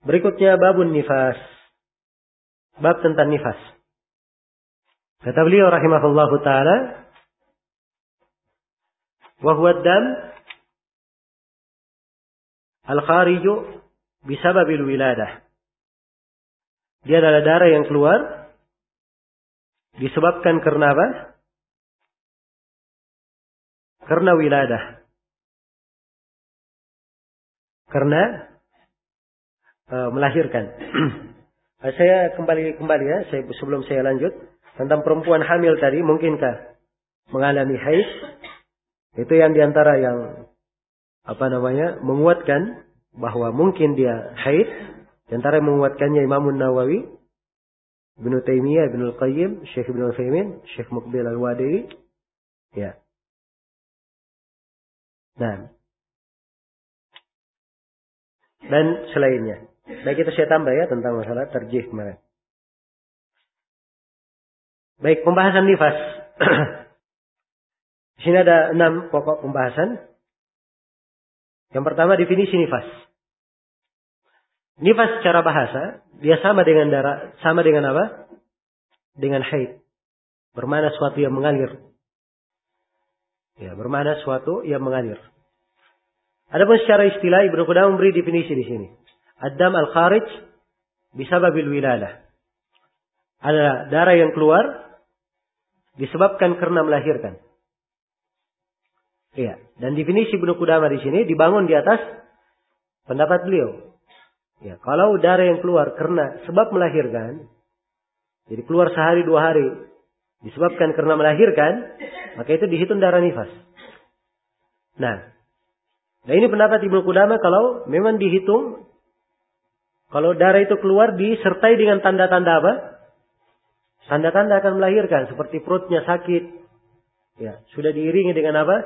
Berikutnya babun nifas. Bab tentang nifas. Kata beliau rahimahullahu ta'ala. Wa huwa ad-dam al-khariju bisababil wiladah. Dia adalah darah yang keluar disebabkan karena apa? Karena wiladah. Karena melahirkan. Saya kembali ya, sebelum saya lanjut tentang perempuan hamil tadi, mungkinkah mengalami haid? Itu yang diantara yang menguatkan bahwa mungkin dia haid. Diantara yang menguatkannya Imam Nawawi, Ibnu Taimiyah, Ibnu Al-Qayyim, Syekh Ibnu Utsaimin, Syekh Muqbil Al-Wadi'i. Ya. Nah. Dan selainnya. Baik, itu saya tambah ya tentang masalah tarjih kemarin. Baik, pembahasan nifas. Di sini ada 6 pokok pembahasan. Yang pertama, definisi nifas. Nifas secara bahasa, dia sama dengan apa? Dengan haid. Bermakna suatu yang mengalir. Ya, bermakna suatu yang mengalir. Adapun secara istilah, Ibnu Qudamah memberi definisi di sini. Ad-dam al-kharij bisababil wiladah. Ada darah yang keluar disebabkan karena melahirkan. Iya, dan definisi Ibnu Qudamah di sini dibangun di atas pendapat beliau. Ya, kalau darah yang keluar karena sebab melahirkan, jadi keluar sehari 2 hari disebabkan karena melahirkan, maka itu dihitung darah nifas. Nah, ini pendapat Ibnu Qudamah kalau memang dihitung, kalau darah itu keluar disertai dengan tanda-tanda apa? Tanda-tanda akan melahirkan, seperti perutnya sakit, ya sudah diiringi dengan apa?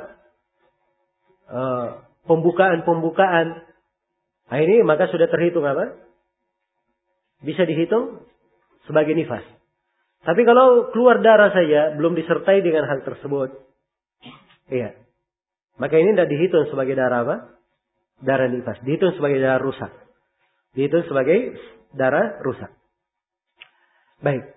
Pembukaan. Nah, ini maka sudah terhitung apa? Bisa dihitung sebagai nifas. Tapi kalau keluar darah saja belum disertai dengan hal tersebut, iya, maka ini tidak dihitung sebagai darah apa? Darah nifas. Dihitung sebagai darah rusak. Dihitung sebagai darah rusak. Baik.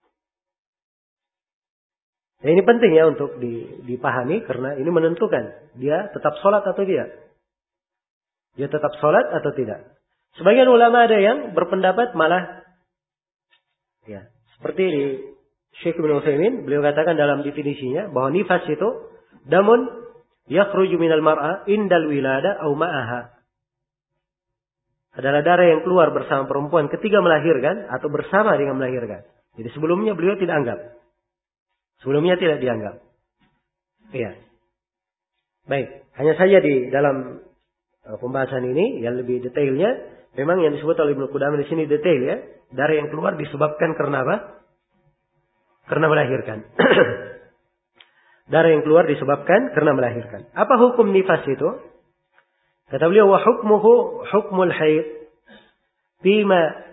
Nah, ini penting ya untuk dipahami karena ini menentukan dia tetap sholat atau tidak. Dia tetap sholat atau tidak. Sebagian ulama ada yang berpendapat malah, ya, seperti di Syekh Ibnu Utsaimin, beliau katakan dalam definisinya bahwa nifas itu damun yakhruju minal mar'a indal wilada au ma'aha. Adalah darah yang keluar bersama perempuan ketika melahirkan atau bersama dengan melahirkan. Jadi sebelumnya beliau tidak anggap. Sebelumnya tidak dianggap. Iya. Baik, hanya saja di dalam pembahasan ini yang lebih detailnya, memang yang disebut oleh Ibnu Qudamah di sini detail ya. Darah yang keluar disebabkan karena apa? Karena melahirkan. Darah yang keluar disebabkan karena melahirkan. Apa hukum nifas itu? Kata beliau, wa hukmuhu hukmul haid fima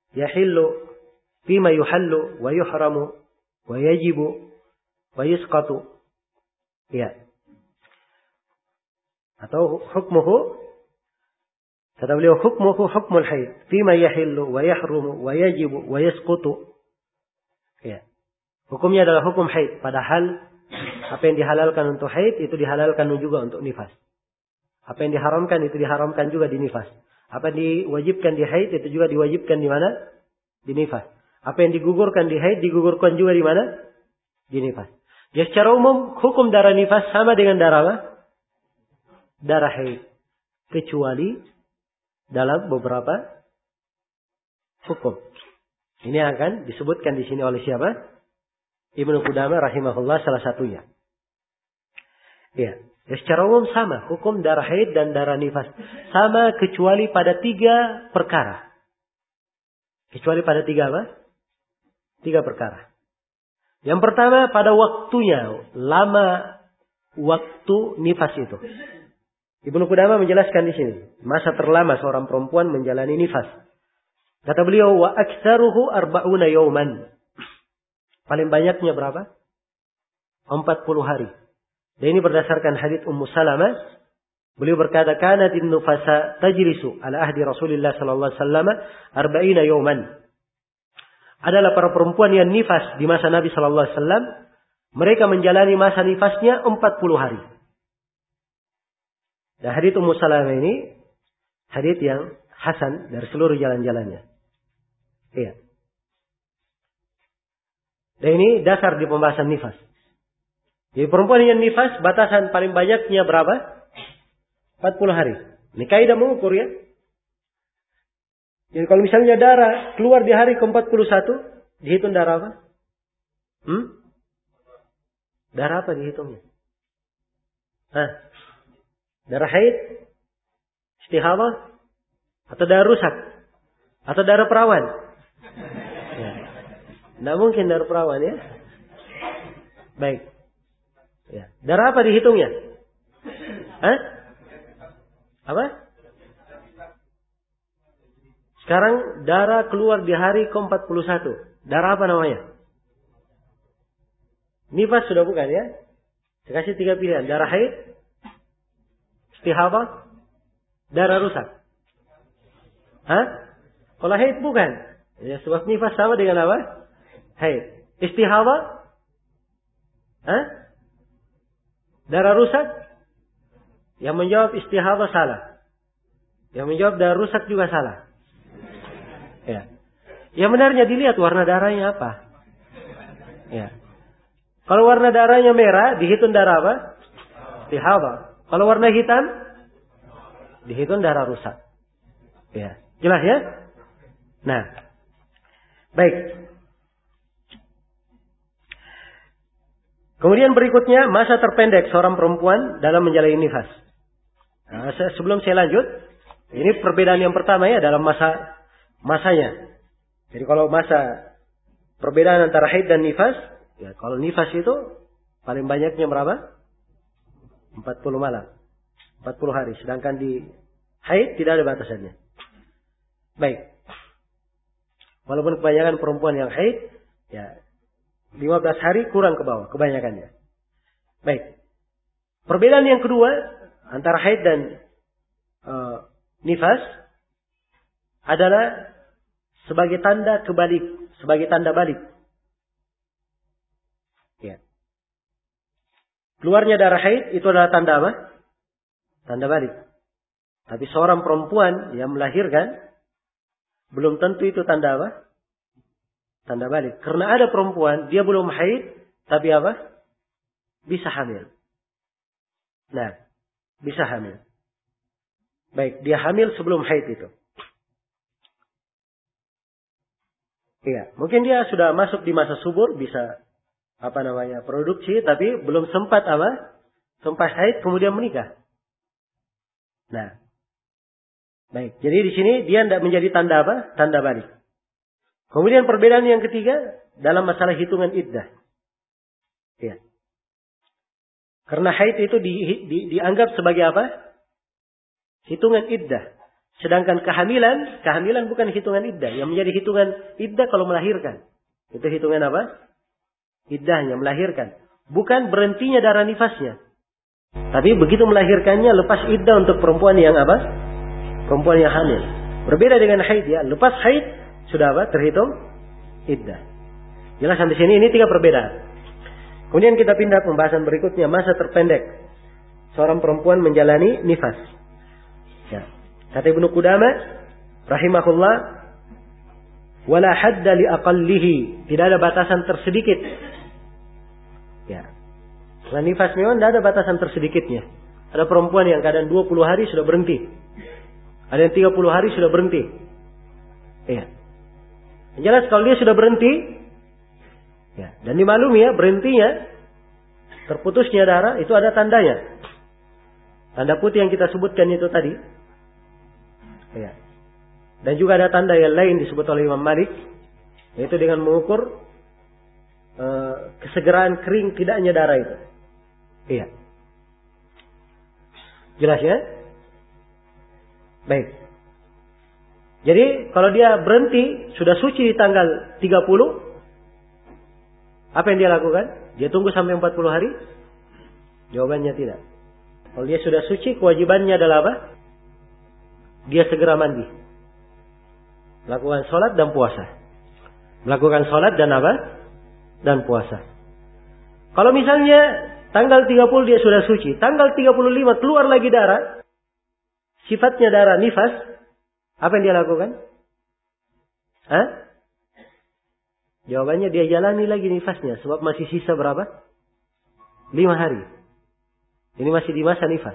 yuhallu wa yuhramu wa yajibu wa yusqatu. Ya. Atau hukmuhu, kata beliau, hukmuhu hukmul haid fima yahillu wa yahrumu wa yajibu wa yasqutu. Ya. Hukumnya adalah hukum haid, padahal apa yang dihalalkan untuk haid itu dihalalkan juga untuk nifas. Apa yang diharamkan itu diharamkan juga di nifas. Apa yang diwajibkan di haid itu juga diwajibkan di mana? Di nifas. Apa yang digugurkan di haid digugurkan juga di mana? Di nifas. Jadi secara umum hukum darah nifas sama dengan darah apa? Darah haid. Kecuali dalam beberapa hukum. Ini akan disebutkan di sini oleh siapa? Ibnu Qudamah rahimahullah salah satunya. Ya. Secara umum sama. Hukum darah haid dan darah nifas. Sama kecuali pada 3 perkara. Kecuali pada 3 apa? 3 perkara. Yang pertama pada waktunya. Lama waktu nifas itu. Ibnu Qudamah menjelaskan di sini. Masa terlama seorang perempuan menjalani nifas. Kata beliau, wa aktsaruhu 40 yauman. Paling banyaknya berapa? 40 hari. Dan ini berdasarkan hadits Ummu Salamah Beliau berkata, "Kanatin nufasa tajlisu ala ahdi Rasulillah sallallahu alaihi wasallam 40 yawman." Adalah para perempuan yang nifas di masa Nabi sallallahu alaihi wasallam, mereka menjalani masa nifasnya 40 hari. Dan hadits Ummu Salamah ini hadits yang hasan dari seluruh jalan-jalannya. Iya. Dan ini dasar di pembahasan nifas. Jadi perempuan yang nifas batasan paling banyaknya berapa? 40 hari. Ini kaidah mengukur ya. Jadi kalau misalnya darah keluar di hari ke-41, dihitung darah apa? Darah apa dihitungnya? Darah haid? Istihadah? Atau darah rusak? Atau darah perawan? Ya. Tidak mungkin darah perawan ya. Baik. Ya. Darah apa dihitungnya? Apa? Sekarang darah keluar di hari ke-41. Darah apa namanya? Nifas sudah bukan ya? Saya kasih 3 pilihan. Darah haid, istihadah, darah rusak. Kalau haid bukan. Ya, sebab nifas sama dengan apa? Haid. Istihadah? Darah rusak? Yang menjawab istihadah salah. Yang menjawab darah rusak juga salah. Ya. Yang benarnya dilihat warna darahnya apa. Ya. Kalau warna darahnya merah, dihitung darah apa? Istihadah. Kalau warna hitam, dihitung darah rusak. Ya. Jelas ya? Nah. Baik. Kemudian berikutnya, masa terpendek seorang perempuan dalam menjalani nifas. Nah, sebelum saya lanjut, ini perbedaan yang pertama ya dalam masanya. Jadi kalau masa perbedaan antara haid dan nifas, ya kalau nifas itu paling banyaknya berapa? 40 malam. 40 hari. Sedangkan di haid tidak ada batasannya. Baik. Walaupun kebanyakan perempuan yang haid, ya 15 hari kurang ke bawah kebanyakannya. Baik. Perbedaan yang kedua antara haid dan nifas adalah sebagai tanda kebalik, sebagai tanda balik. Ya. Keluarnya darah haid itu adalah tanda apa? Tanda balik. Tapi seorang perempuan yang melahirkan belum tentu itu tanda apa? Tanda balik. Karena ada perempuan dia belum haid tapi apa? Bisa hamil. Nah, bisa hamil. Baik, dia hamil sebelum haid itu. Iya, mungkin dia sudah masuk di masa subur, bisa produksi, tapi belum sempat sempat haid kemudian menikah. Nah, baik. Jadi di sini dia tidak menjadi tanda apa? Tanda balik. Kemudian perbedaan yang ketiga dalam masalah hitungan iddah. Iya. Karena haid itu dianggap sebagai apa? Hitungan iddah. Sedangkan kehamilan bukan hitungan iddah. Yang menjadi hitungan iddah kalau melahirkan. Itu hitungan apa? Iddahnya, melahirkan. Bukan berhentinya darah nifasnya. Tapi begitu melahirkannya, lepas iddah untuk perempuan yang apa? Perempuan yang hamil. Berbeda dengan haid ya. Lepas haid, sudah apa? Terhitung iddah. Jelas sampai sini, ini 3 perbedaan. Kemudian kita pindah pembahasan berikutnya, masa terpendek seorang perempuan menjalani nifas. Ya. Kata Ibnu Qudamah rahimahullah, wala hadda li aqallihi, tidak ada batasan tersedikit. Ya. Setelah nifas memang tidak ada batasan tersedikitnya. Ada perempuan yang kadang 20 hari sudah berhenti. Ada yang 30 hari sudah berhenti. Iya. Yang jelas kalau dia sudah berhenti, ya, dan dimaklumi ya, berhentinya, terputusnya darah, itu ada tandanya. Tanda putih yang kita sebutkan itu tadi. Ya. Dan juga ada tanda yang lain disebut oleh Imam Malik, yaitu dengan mengukur kesegeraan kering tidaknya darah itu. Iya. Jelas ya? Baik. Jadi kalau dia berhenti sudah suci di tanggal 30, apa yang dia lakukan? Dia tunggu sampai 40 hari? Jawabannya tidak. Kalau dia sudah suci, kewajibannya adalah apa? Dia segera mandi. Melakukan sholat dan puasa. Melakukan sholat dan apa? Dan puasa. Kalau misalnya tanggal 30 dia sudah suci, tanggal 35 keluar lagi darah, sifatnya darah nifas, apa yang dia lakukan? Hah? Jawabannya dia jalani lagi nifasnya, sebab masih sisa berapa? 5 hari. Ini masih di masa nifas.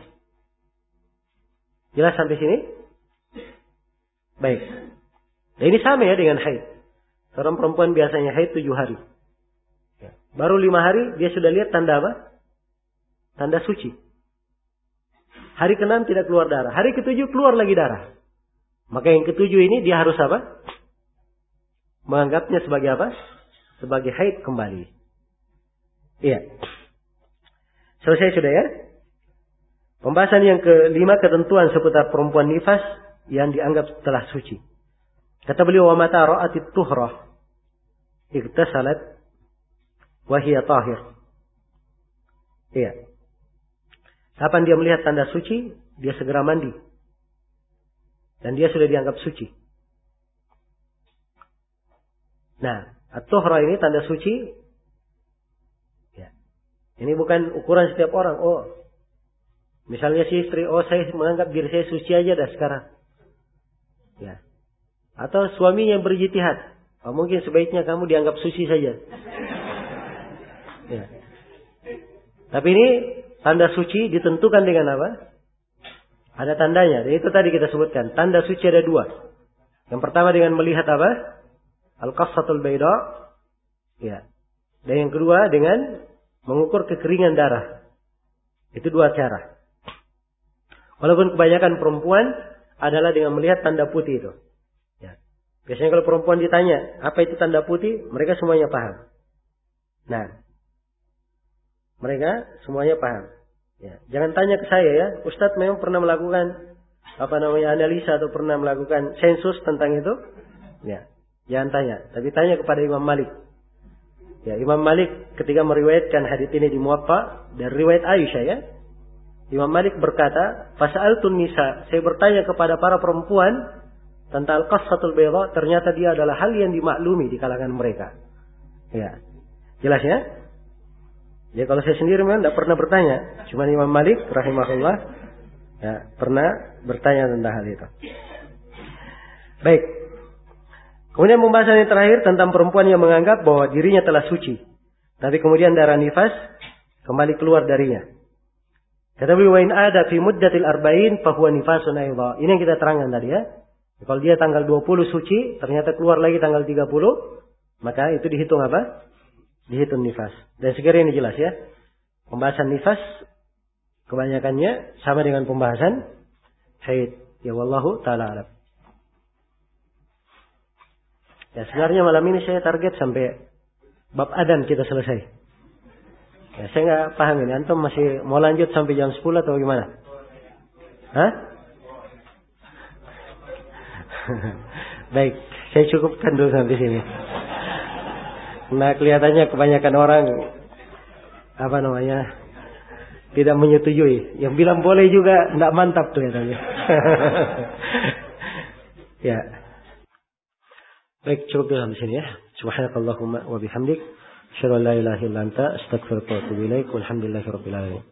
Jelas sampai sini? Baik. Nah, ini sama ya dengan haid. Seorang perempuan biasanya haid 7 hari. Ya. Baru 5 hari dia sudah lihat tanda apa? Tanda suci. Hari ke-6 tidak keluar darah. Hari ke-7 keluar lagi darah. Maka yang ke-7 ini dia harus apa? Menganggapnya sebagai apa? Sebagai haid kembali. Iya. Selesai sudah ya? Pembahasan yang ke-5, ketentuan seputar perempuan nifas yang dianggap telah suci. Kata beliau, wa mata ra'atit tuhrah iktasalat wa hiya tahir. Iya. Kapan dia melihat tanda suci, dia segera mandi. Dan dia sudah dianggap suci. Nah, at-tuhra ini tanda suci. Ya. Ini bukan ukuran setiap orang. Oh, misalnya si istri, oh saya menganggap diri saya suci aja dah sekarang. Ya. Atau suami yang berijtihad. Oh, mungkin sebaiknya kamu dianggap suci saja. Ya. Tapi ini tanda suci ditentukan dengan apa? Ada tandanya. Dan itu tadi kita sebutkan. Tanda suci ada 2. Yang pertama dengan melihat apa? Al-qassatul bayda. Ya. Dan yang kedua dengan mengukur kekeringan darah. Itu 2 cara. Walaupun kebanyakan perempuan adalah dengan melihat tanda putih itu. Ya. Biasanya kalau perempuan ditanya, apa itu tanda putih? Mereka semuanya paham. Nah, mereka semuanya paham. Ya. Jangan tanya ke saya ya, Ustadz memang pernah melakukan analisa atau pernah melakukan sensus tentang itu? Ya. Jangan tanya, tapi tanya kepada Imam Malik. Ya, Imam Malik ketika meriwayatkan hadits ini di Muwatta dari riwayat Aisyah ya. Imam Malik berkata, "Fasa'altun nisa," saya bertanya kepada para perempuan tentang al-qassatul bayda, ternyata dia adalah hal yang dimaklumi di kalangan mereka. Ya. Jelas ya? Ya kalau saya sendiri memang tidak pernah bertanya, cuma Imam Malik rahimahullah ya, pernah bertanya tentang hal itu. Baik. Kemudian pembahasan yang terakhir tentang perempuan yang menganggap bahwa dirinya telah suci, tapi kemudian darah nifas kembali keluar darinya. Kata beliau, "Wa in ada fi muddatil arba'in fa huwa nifasun aidha." Ini yang kita terangkan tadi ya. Kalau dia tanggal 20 suci, ternyata keluar lagi tanggal 30, maka itu dihitung apa? Dihitung nifas. Dan segera ini jelas ya. Pembahasan nifas kebanyakannya sama dengan pembahasan haid. Ya wallahu taala alam. Ya sebenarnya malam ini saya target sampai bab adzan kita selesai. Ya, saya nggak paham ini. Antum masih mau lanjut sampai jam 10 atau gimana? Hah? Baik, saya cukupkan dulu sampai sini. Nah, kelihatannya kebanyakan orang tidak menyetujui. Yang bilang boleh juga tidak mantap kelihatannya. Ya. Baik, cukup dulu sampai sini ya. Subhanakallahumma wa bihamdik, asyhadu an la ilaha illa anta, astaghfiruka wa atubu ilaik. Walhamdulillahirabbil alamin.